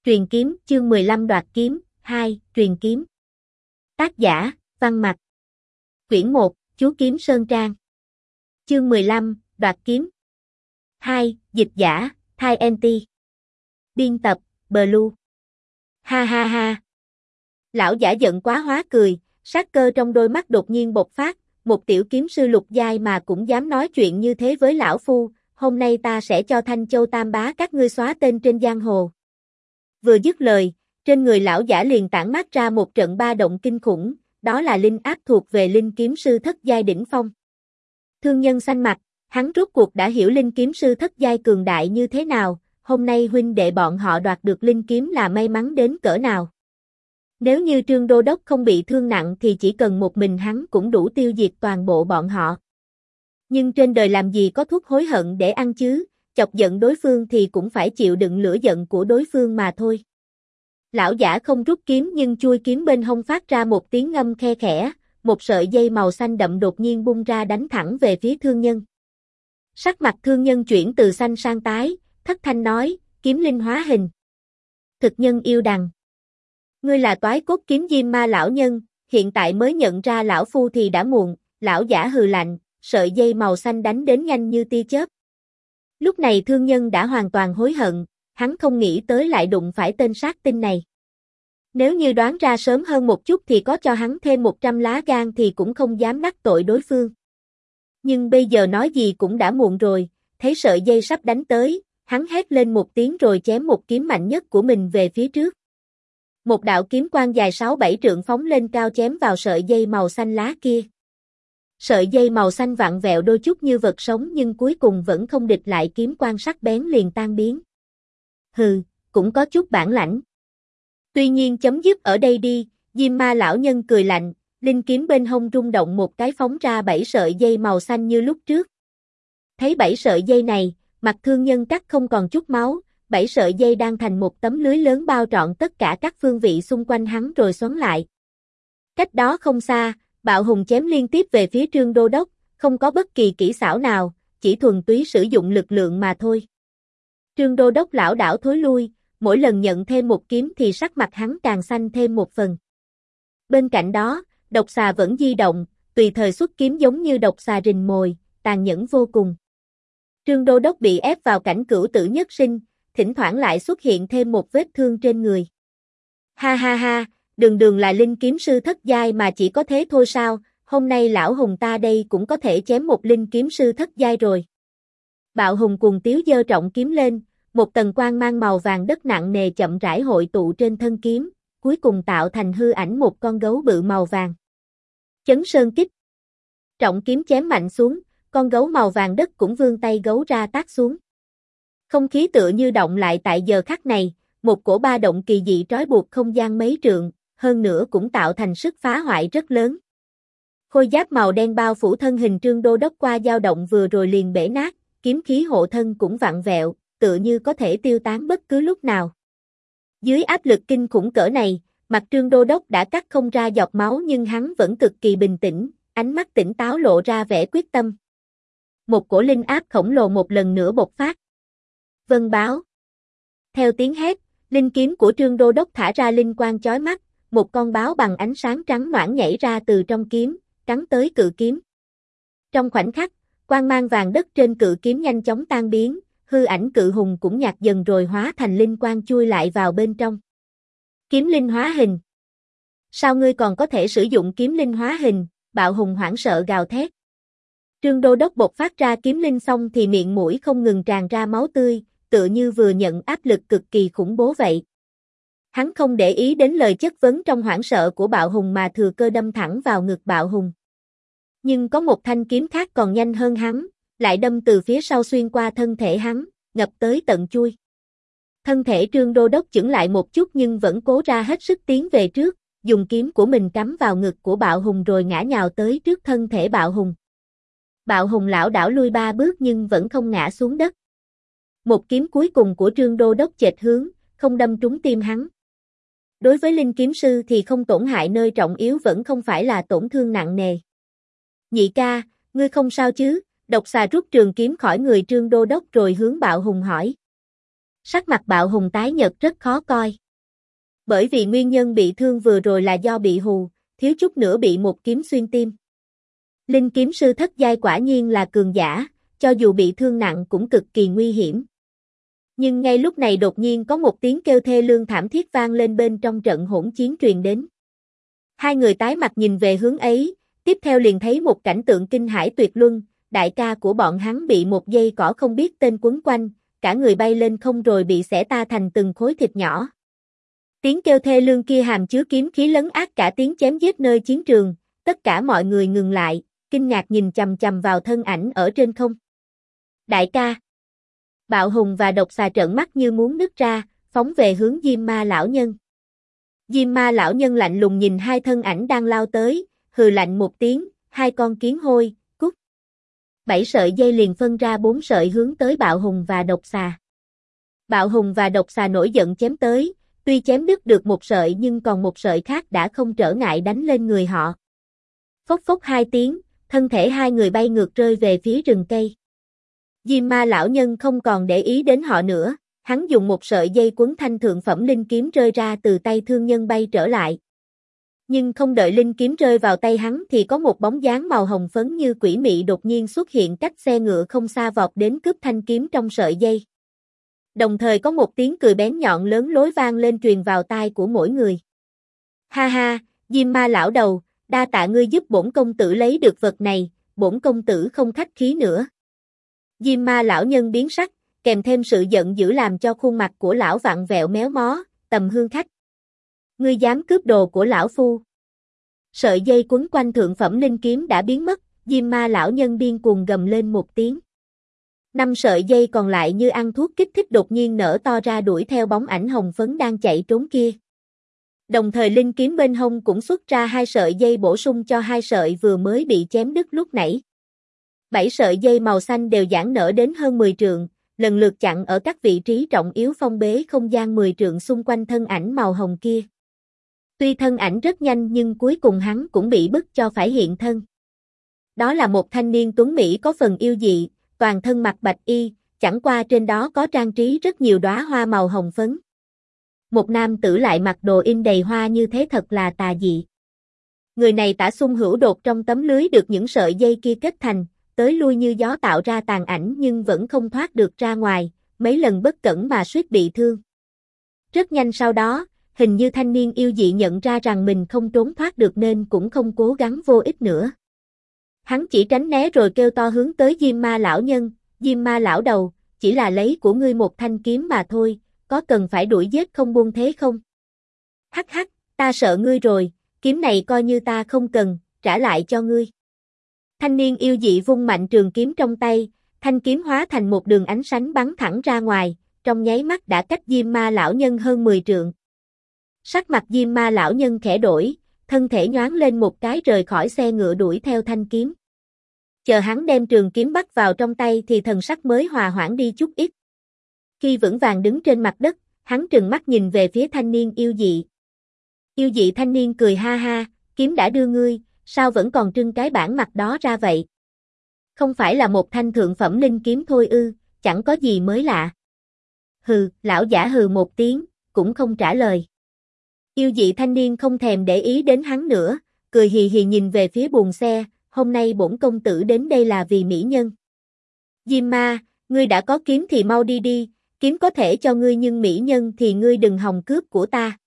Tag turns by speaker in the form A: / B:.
A: Truyền kiếm, chương 15 đoạt kiếm, 2, truyền kiếm. Tác giả, Văn Mặc. Quyển 1, Chú Kiếm Sơn Trang. Chương 15, đoạt kiếm. 2, dịch giả, Thai NT. Biên tập, Blue. Ha ha ha. Lão giả giận quá hóa cười, sát cơ trong đôi mắt đột nhiên bộc phát, một tiểu kiếm sư lục giai mà cũng dám nói chuyện như thế với lão phu, hôm nay ta sẽ cho Thanh Châu Tam Bá các ngươi xóa tên trên giang hồ. Vừa dứt lời, trên người lão giả liền tản mát ra một trận ba động kinh khủng, đó là linh áp thuộc về linh kiếm sư thất giai đỉnh phong. Thương Nhân xanh mặt, hắn rốt cuộc đã hiểu linh kiếm sư thất giai cường đại như thế nào, hôm nay huynh đệ bọn họ đoạt được linh kiếm là may mắn đến cỡ nào. Nếu như Trương Đô Đốc không bị thương nặng thì chỉ cần một mình hắn cũng đủ tiêu diệt toàn bộ bọn họ. Nhưng trên đời làm gì có thuốc hối hận để ăn chứ, chọc giận đối phương thì cũng phải chịu đựng lửa giận của đối phương mà thôi. Lão giả không rút kiếm nhưng chui kiếm bên hông phát ra một tiếng ngâm khe khẽ, một sợi dây màu xanh đậm đột nhiên bung ra đánh thẳng về phía Thương Nhân. Sắc mặt Thương Nhân chuyển từ xanh sang tái, thất thanh nói, kiếm linh hóa hình. Thực nhân yêu đằng. Ngươi là toái cốt kiếm diêm ma lão nhân, hiện tại mới nhận ra lão phu thì đã muộn, lão giả hừ lạnh, sợi dây màu xanh đánh đến nhanh như tia chớp. Lúc này Thương Nhân đã hoàn toàn hối hận, hắn không nghĩ tới lại đụng phải tên sát tinh này. Nếu như đoán ra sớm hơn một chút thì có cho hắn thêm 100 lá gan thì cũng không dám đắc tội đối phương. Nhưng bây giờ nói gì cũng đã muộn rồi, thấy sợi dây sắp đánh tới, hắn hét lên một tiếng rồi chém một kiếm mạnh nhất của mình về phía trước. Một đạo kiếm quang dài 6-7 trượng phóng lên cao chém vào sợi dây màu xanh lá kia. Sợi dây màu xanh vặn vẹo đôi chút như vật sống nhưng cuối cùng vẫn không địch lại kiếm quang sắc bén liền tan biến. Hừ, cũng có chút bản lãnh. Tuy nhiên chấm dứt ở đây đi, Diêm Ma lão nhân cười lạnh, linh kiếm bên hông rung động một cái phóng ra 7 sợi dây màu xanh như lúc trước. Thấy 7 sợi dây này, mặt Thương Nhân cắt không còn chút máu, 7 sợi dây đang thành một tấm lưới lớn bao trọn tất cả các phương vị xung quanh hắn rồi xoắn lại. Cách đó không xa, Bạo Hùng chém liên tiếp về phía Trương Đô Đốc, không có bất kỳ kỹ xảo nào, chỉ thuần túy sử dụng lực lượng mà thôi. Trương Đô Đốc lảo đảo thối lui, mỗi lần nhận thêm một kiếm thì sắc mặt hắn càng xanh thêm một phần. Bên cạnh đó, độc xà vẫn di động, tùy thời xuất kiếm giống như độc xà rình mồi, tàn nhẫn vô cùng. Trương Đô Đốc bị ép vào cảnh cửu tử nhất sinh, thỉnh thoảng lại xuất hiện thêm một vết thương trên người. Ha ha ha, đường là linh kiếm sư thất giai mà chỉ có thế thôi sao, hôm nay lão hùng ta đây cũng có thể chém một linh kiếm sư thất giai rồi. Bạo Hùng cuồng tiếu giơ trọng kiếm lên, một tầng quang mang màu vàng đất nặng nề chậm rãi hội tụ trên thân kiếm, cuối cùng tạo thành hư ảnh một con gấu bự màu vàng. Chấn sơn kích. Trọng kiếm chém mạnh xuống, con gấu màu vàng đất cũng vươn tay gấu ra tát xuống. Không khí tựa như động lại tại giờ khắc này, một cổ ba động kỳ dị trói buộc không gian mấy trượng, hơn nữa cũng tạo thành sức phá hoại rất lớn. Khôi giáp màu đen bao phủ thân hình Trương Đô Đốc qua dao động vừa rồi liền bể nát, kiếm khí hộ thân cũng vặn vẹo, tựa như có thể tiêu tán bất cứ lúc nào. Dưới áp lực kinh khủng cỡ này, mặt Trương Đô Đốc đã cắt không ra giọt máu nhưng hắn vẫn cực kỳ bình tĩnh, ánh mắt tỉnh táo lộ ra vẻ quyết tâm. Một cổ linh áp khổng lồ một lần nữa bộc phát. Vân báo. Theo tiếng hét, linh kiếm của Trương Đô Đốc thả ra linh quang chói mắt, một con báo bằng ánh sáng trắng noãn nhảy ra từ trong kiếm, cắn tới cự kiếm. Trong khoảnh khắc, quang mang vàng đất trên cự kiếm nhanh chóng tan biến, hư ảnh cự hùng cũng nhạt dần rồi hóa thành linh quang chui lại vào bên trong. Kiếm linh hóa hình. Sao ngươi còn có thể sử dụng kiếm linh hóa hình? Bạo Hùng hoảng sợ gào thét. Trương Đô Đốc bộc phát ra kiếm linh xong thì miệng mũi không ngừng tràn ra máu tươi, tựa như vừa nhận áp lực cực kỳ khủng bố vậy. Hắn không để ý đến lời chất vấn trong hoảng sợ của Bạo Hùng mà thừa cơ đâm thẳng vào ngực Bạo Hùng. Nhưng có một thanh kiếm khác còn nhanh hơn hắn, lại đâm từ phía sau xuyên qua thân thể hắn, ngập tới tận chui. Thân thể Trương Đô Đốc chững lại một chút nhưng vẫn cố ra hết sức tiến về trước, dùng kiếm của mình cắm vào ngực của Bạo Hùng rồi ngã nhào tới trước thân thể Bạo Hùng. Bạo Hùng lảo đảo lui 3 bước nhưng vẫn không ngã xuống đất. Một kiếm cuối cùng của Trương Đô Đốc chệch hướng, không đâm trúng tim hắn. Đối với linh kiếm sư thì không tổn hại nơi trọng yếu vẫn không phải là tổn thương nặng nề. Nhị ca, ngươi không sao chứ? Độc xà rút trường kiếm khỏi người Trương Đô Đốc rồi hướng Bạo Hùng hỏi. Sắc mặt Bạo Hùng tái nhợt rất khó coi. Bởi vì nguyên nhân bị thương vừa rồi là do bị hù, thiếu chút nữa bị một kiếm xuyên tim. Linh kiếm sư thất giai quả nhiên là cường giả, cho dù bị thương nặng cũng cực kỳ nguy hiểm. Nhưng ngay lúc này đột nhiên có một tiếng kêu thê lương thảm thiết vang lên bên trong trận hỗn chiến truyền đến. Hai người tái mặt nhìn về hướng ấy, tiếp theo liền thấy một cảnh tượng kinh hãi tuyệt luân, đại ca của bọn hắn bị một dây cỏ không biết tên quấn quanh, cả người bay lên không rồi bị xẻ ta thành từng khối thịt nhỏ. Tiếng kêu thê lương kia hàm chứa kiếm khí lấn át cả tiếng chém giết nơi chiến trường, tất cả mọi người ngừng lại, kinh ngạc nhìn chằm chằm vào thân ảnh ở trên không. Đại ca! Bạo Hùng và Độc Xà trợn mắt như muốn nứt ra, phóng về hướng Diêm Ma lão nhân. Diêm Ma lão nhân lạnh lùng nhìn hai thân ảnh đang lao tới, hừ lạnh một tiếng, hai con kiến hôi, cút. 7 sợi dây liền phân ra 4 sợi hướng tới Bạo Hùng và Độc Xà. Bạo Hùng và Độc Xà nổi giận chém tới, tuy chém đứt được một sợi nhưng còn một sợi khác đã không trở ngại đánh lên người họ. Phốc phốc hai tiếng, thân thể hai người bay ngược rơi về phía rừng cây. Diêm Ma lão nhân không còn để ý đến họ nữa, hắn dùng một sợi dây quấn thanh thượng phẩm linh kiếm rơi ra từ tay thương nhân bay trở lại. Nhưng không đợi linh kiếm rơi vào tay hắn thì có một bóng dáng màu hồng phấn như quỷ mị đột nhiên xuất hiện cách xe ngựa không xa vọt đến cướp thanh kiếm trong sợi dây. Đồng thời có một tiếng cười bén nhọn lớn lối vang lên truyền vào tai của mỗi người. Ha ha, Diêm Ma lão đầu, đa tạ ngươi giúp bổn công tử lấy được vật này, bổn công tử không khách khí nữa. Diêm Ma lão nhân biến sắc, kèm thêm sự giận dữ làm cho khuôn mặt của lão vặn vẹo méo mó, Tầm Hương khách. Ngươi dám cướp đồ của lão phu. Sợi dây quấn quanh thượng phẩm linh kiếm đã biến mất, Diêm Ma lão nhân điên cuồng gầm lên một tiếng. 5 sợi dây còn lại như ăn thuốc kích thích đột nhiên nở to ra đuổi theo bóng ảnh hồng phấn đang chạy trốn kia. Đồng thời linh kiếm bên hông cũng xuất ra 2 sợi dây bổ sung cho 2 sợi vừa mới bị chém đứt lúc nãy. 7 sợi dây màu xanh đều giãn nở đến hơn 10 trượng, lần lượt chặn ở các vị trí trọng yếu phong bế không gian 10 trượng xung quanh thân ảnh màu hồng kia. Tuy thân ảnh rất nhanh nhưng cuối cùng hắn cũng bị bức cho phải hiện thân. Đó là một thanh niên tuấn mỹ có phần yêu dị, toàn thân mặc bạch y, chẳng qua trên đó có trang trí rất nhiều đóa hoa màu hồng phấn. Một nam tử lại mặc đồ in đầy hoa như thế thật là tà dị. Người này tả xung hữu đột trong tấm lưới được những sợi dây kia kết thành, tới lui như gió tạo ra tàn ảnh nhưng vẫn không thoát được ra ngoài, mấy lần bất cẩn mà suýt bị thương. Rất nhanh sau đó, hình như thanh niên yêu dị nhận ra rằng mình không trốn thoát được nên cũng không cố gắng vô ích nữa. Hắn chỉ tránh né rồi kêu to hướng tới Diêm Ma lão nhân, Diêm Ma lão đầu, chỉ là lấy của ngươi một thanh kiếm mà thôi, có cần phải đuổi giết không buông thế không? Hắc hắc, ta sợ ngươi rồi, kiếm này coi như ta không cần, trả lại cho ngươi. Thanh niên yêu dị vung mạnh trường kiếm trong tay, thanh kiếm hóa thành một đường ánh sáng bắn thẳng ra ngoài, trong nháy mắt đã cách Diêm Ma lão nhân hơn 10 trượng. Sắc mặt Diêm Ma lão nhân khẽ đổi, thân thể nhoáng lên một cái rời khỏi xe ngựa đuổi theo thanh kiếm. Chờ hắn đem trường kiếm bắt vào trong tay thì thần sắc mới hòa hoãn đi chút ít. Khi vững vàng đứng trên mặt đất, hắn trừng mắt nhìn về phía thanh niên yêu dị. Yêu dị thanh niên cười ha ha, kiếm đã đưa ngươi, sao vẫn còn trưng cái bản mặt đó ra vậy? Không phải là một thanh thượng phẩm linh kiếm thôi ư, chẳng có gì mới lạ. Hừ, lão giả hừ một tiếng, cũng không trả lời. Yêu dị thanh niên không thèm để ý đến hắn nữa, cười hì hì nhìn về phía buồng xe, hôm nay bổn công tử đến đây là vì mỹ nhân. Diêm Ma, ngươi đã có kiếm thì mau đi đi, kiếm có thể cho ngươi nhưng mỹ nhân thì ngươi đừng hòng cướp của ta.